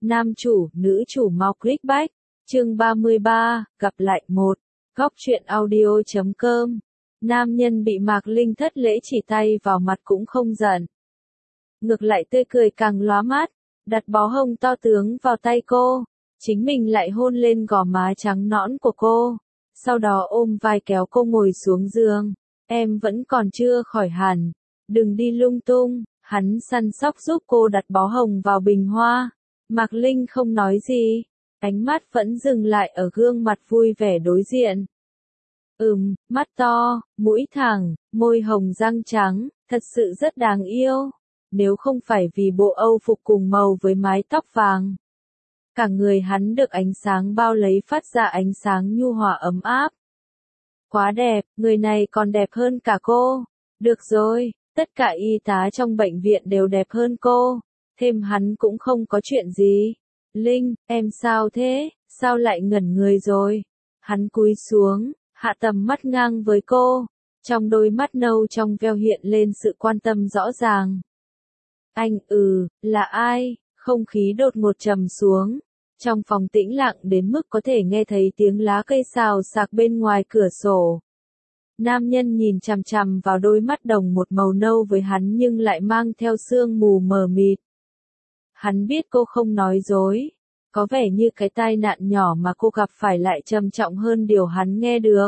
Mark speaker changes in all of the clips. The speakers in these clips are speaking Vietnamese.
Speaker 1: Nam chủ, nữ chủ mau clickback. Chương 33, gặp lại một. Góc truyện audio.com. Nam nhân bị Mạc Linh thất lễ chỉ tay vào mặt cũng không giận. Ngược lại tươi cười càng lóa mắt, đặt bó hông to tướng vào tay cô. Chính mình lại hôn lên gò má trắng nõn của cô. Sau đó ôm vai kéo cô ngồi xuống giường. Em vẫn còn chưa khỏi hẳn. Đừng đi lung tung. Hắn săn sóc giúp cô đặt bó hồng vào bình hoa. Mạc Linh không nói gì. Ánh mắt vẫn dừng lại ở gương mặt vui vẻ đối diện. Mắt to, mũi thẳng, môi hồng răng trắng, thật sự rất đáng yêu. Nếu không phải vì bộ âu phục cùng màu với mái tóc vàng. Cả người hắn được ánh sáng bao lấy phát ra ánh sáng nhu hòa ấm áp. Quá đẹp, người này còn đẹp hơn cả cô. Được rồi, tất cả y tá trong bệnh viện đều đẹp hơn cô. Thêm hắn cũng không có chuyện gì. Linh, em sao thế, sao lại ngẩn người rồi? Hắn cúi xuống, hạ tầm mắt ngang với cô. Trong đôi mắt nâu trong veo hiện lên sự quan tâm rõ ràng. Anh, là ai? Không khí đột ngột trầm xuống. Trong phòng tĩnh lặng đến mức có thể nghe thấy tiếng lá cây xào xạc bên ngoài cửa sổ. Nam nhân nhìn chằm chằm vào đôi mắt đồng một màu nâu với hắn nhưng lại mang theo sương mù mờ mịt. Hắn biết cô không nói dối. Có vẻ như cái tai nạn nhỏ mà cô gặp phải lại trầm trọng hơn điều hắn nghe được.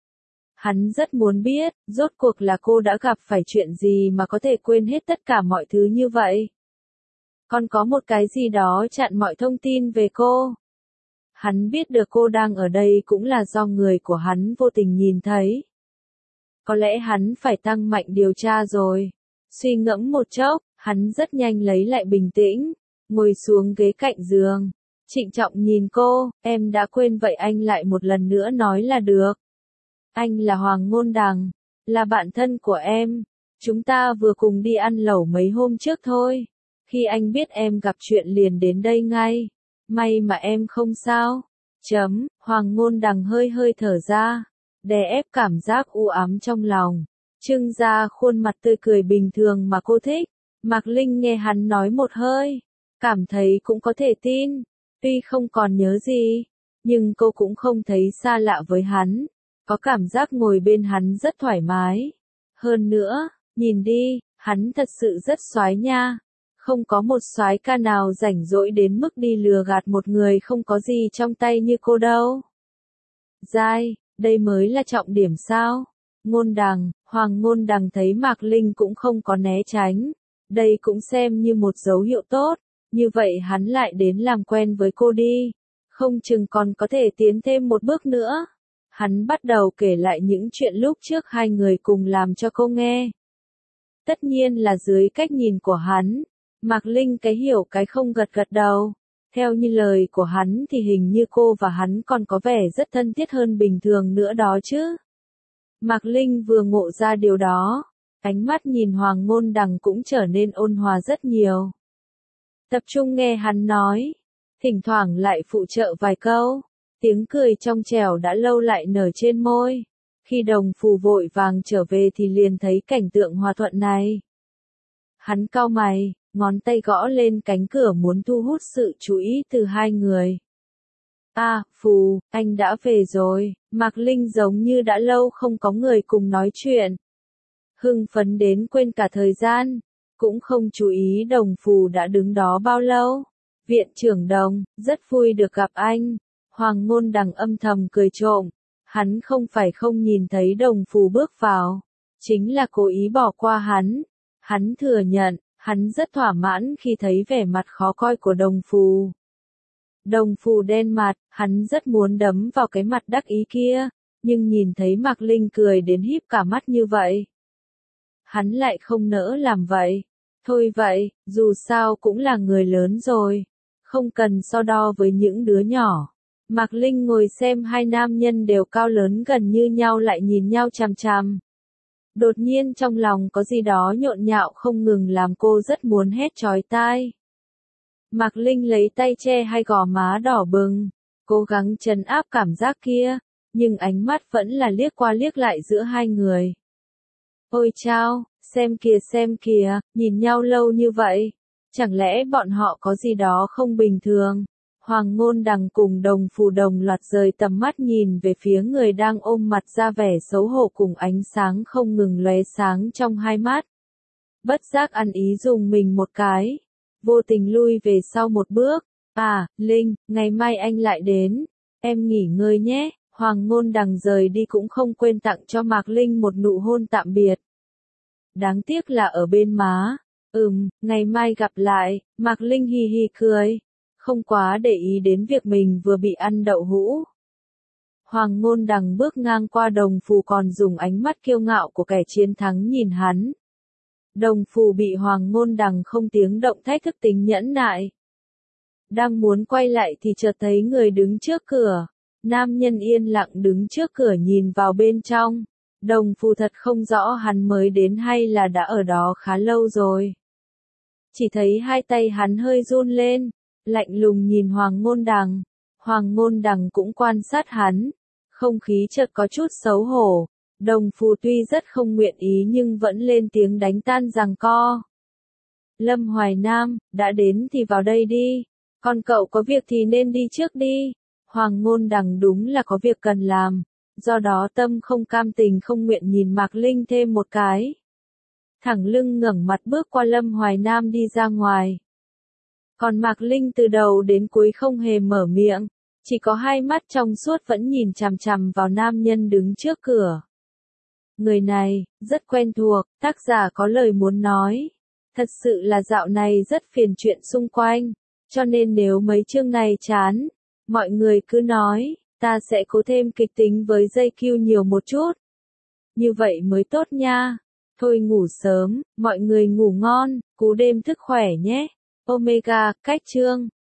Speaker 1: Hắn rất muốn biết, rốt cuộc là cô đã gặp phải chuyện gì mà có thể quên hết tất cả mọi thứ như vậy. Còn có một cái gì đó chặn mọi thông tin về cô. Hắn biết được cô đang ở đây cũng là do người của hắn vô tình nhìn thấy. Có lẽ hắn phải tăng mạnh điều tra rồi. Suy ngẫm một chốc, hắn rất nhanh lấy lại bình tĩnh, ngồi xuống ghế cạnh giường. Trịnh trọng nhìn cô, em đã quên vậy anh lại một lần nữa nói là được. Anh là Hoàng Ngôn Đằng, là bạn thân của em. Chúng ta vừa cùng đi ăn lẩu mấy hôm trước thôi. Khi anh biết em gặp chuyện liền đến đây ngay. May mà em không sao. Hoàng Ngôn Đằng hơi hơi thở ra, đè ép cảm giác u ám trong lòng. Trưng ra khuôn mặt tươi cười bình thường mà cô thích. Mạc Linh nghe hắn nói một hơi, cảm thấy cũng có thể tin. Tuy không còn nhớ gì, nhưng cô cũng không thấy xa lạ với hắn. Có cảm giác ngồi bên hắn rất thoải mái. Hơn nữa, nhìn đi, hắn thật sự rất soái nha. Không có một soái ca nào rảnh rỗi đến mức đi lừa gạt một người không có gì trong tay như cô đâu. Dai, đây mới là trọng điểm sao? Ngôn Đằng, Hoàng Ngôn Đằng thấy Mạc Linh cũng không có né tránh. Đây cũng xem như một dấu hiệu tốt. Như vậy hắn lại đến làm quen với cô đi. Không chừng còn có thể tiến thêm một bước nữa. Hắn bắt đầu kể lại những chuyện lúc trước hai người cùng làm cho cô nghe. Tất nhiên là dưới cách nhìn của hắn. Mạc Linh cái hiểu cái không gật gật đầu. Theo như lời của hắn thì hình như cô và hắn còn có vẻ rất thân thiết hơn bình thường nữa đó chứ. Mạc Linh vừa ngộ ra điều đó. Ánh mắt nhìn Hoàng Ngôn Đằng cũng trở nên ôn hòa rất nhiều. Tập trung nghe hắn nói. Thỉnh thoảng lại phụ trợ vài câu. Tiếng cười trong trẻo đã lâu lại nở trên môi. Khi đồng phù vội vàng trở về thì liền thấy cảnh tượng hòa thuận này. Hắn cau mày, ngón tay gõ lên cánh cửa muốn thu hút sự chú ý từ hai người. Phù, anh đã về rồi. Mạc Linh giống như đã lâu không có người cùng nói chuyện. Hưng phấn đến quên cả thời gian. Cũng không chú ý đồng phù đã đứng đó bao lâu. Viện trưởng Đồng, rất vui được gặp anh. Hoàng Ngôn Đằng âm thầm cười trộm. Hắn không phải không nhìn thấy đồng phù bước vào. Chính là cố ý bỏ qua hắn. Hắn thừa nhận, hắn rất thỏa mãn khi thấy vẻ mặt khó coi của đồng phù. Đồng phù đen mặt, hắn rất muốn đấm vào cái mặt đắc ý kia. Nhưng nhìn thấy Mạc Linh cười đến híp cả mắt như vậy. Hắn lại không nỡ làm vậy. Thôi vậy, dù sao cũng là người lớn rồi. Không cần so đo với những đứa nhỏ. Mạc Linh ngồi xem hai nam nhân đều cao lớn gần như nhau lại nhìn nhau chằm chằm. Đột nhiên trong lòng có gì đó nhộn nhạo không ngừng làm cô rất muốn hét chói tai. Mạc Linh lấy tay che hai gò má đỏ bừng, cố gắng trấn áp cảm giác kia, nhưng ánh mắt vẫn là liếc qua liếc lại giữa hai người. Ôi chao, xem kìa, nhìn nhau lâu như vậy. Chẳng lẽ bọn họ có gì đó không bình thường? Hoàng Ngôn Đằng cùng Đồng Phù đồng loạt rời tầm mắt nhìn về phía người đang ôm mặt ra vẻ xấu hổ cùng ánh sáng không ngừng lóe sáng trong hai mắt. Bất giác ăn ý dùng mình một cái, vô tình lui về sau một bước. À, Linh, ngày mai anh lại đến, em nghỉ ngơi nhé. Hoàng Ngôn Đằng rời đi cũng không quên tặng cho Mạc Linh một nụ hôn tạm biệt. Đáng tiếc là ở bên má. Ngày mai gặp lại. Mạc Linh hi hi cười, không quá để ý đến việc mình vừa bị ăn đậu hũ. Hoàng Ngôn Đằng bước ngang qua Đồng Phù còn dùng ánh mắt kiêu ngạo của kẻ chiến thắng nhìn hắn. Đồng Phù bị Hoàng Ngôn Đằng không tiếng động thách thức tính nhẫn nại. Đang muốn quay lại thì chợt thấy người đứng trước cửa. Nam nhân yên lặng đứng trước cửa nhìn vào bên trong. Đồng Phù thật không rõ hắn mới đến hay là đã ở đó khá lâu rồi. Chỉ thấy hai tay hắn hơi run lên, lạnh lùng nhìn Hoàng Ngôn Đằng. Hoàng Ngôn Đằng cũng quan sát hắn. Không khí chợt có chút xấu hổ. Đồng Phù tuy rất không nguyện ý nhưng vẫn lên tiếng đánh tan giằng co. Lâm Hoài Nam, đã đến thì vào đây đi. Còn cậu có việc thì nên đi trước đi. Hoàng Ngôn Đằng đúng là có việc cần làm. Do đó tâm không cam tình không nguyện nhìn Mạc Linh thêm một cái. Thẳng lưng ngẩng mặt bước qua Lâm Hoài Nam đi ra ngoài. Còn Mạc Linh từ đầu đến cuối không hề mở miệng. Chỉ có hai mắt trong suốt vẫn nhìn chằm chằm vào nam nhân đứng trước cửa. Người này, rất quen thuộc, tác giả có lời muốn nói. Thật sự là dạo này rất phiền chuyện xung quanh. Cho nên nếu mấy chương này chán, mọi người cứ nói, ta sẽ cố thêm kịch tính với JQ nhiều một chút. Như vậy mới tốt nha. Thôi ngủ sớm, mọi người ngủ ngon, cú đêm thức khỏe nhé. Omega, cách chương.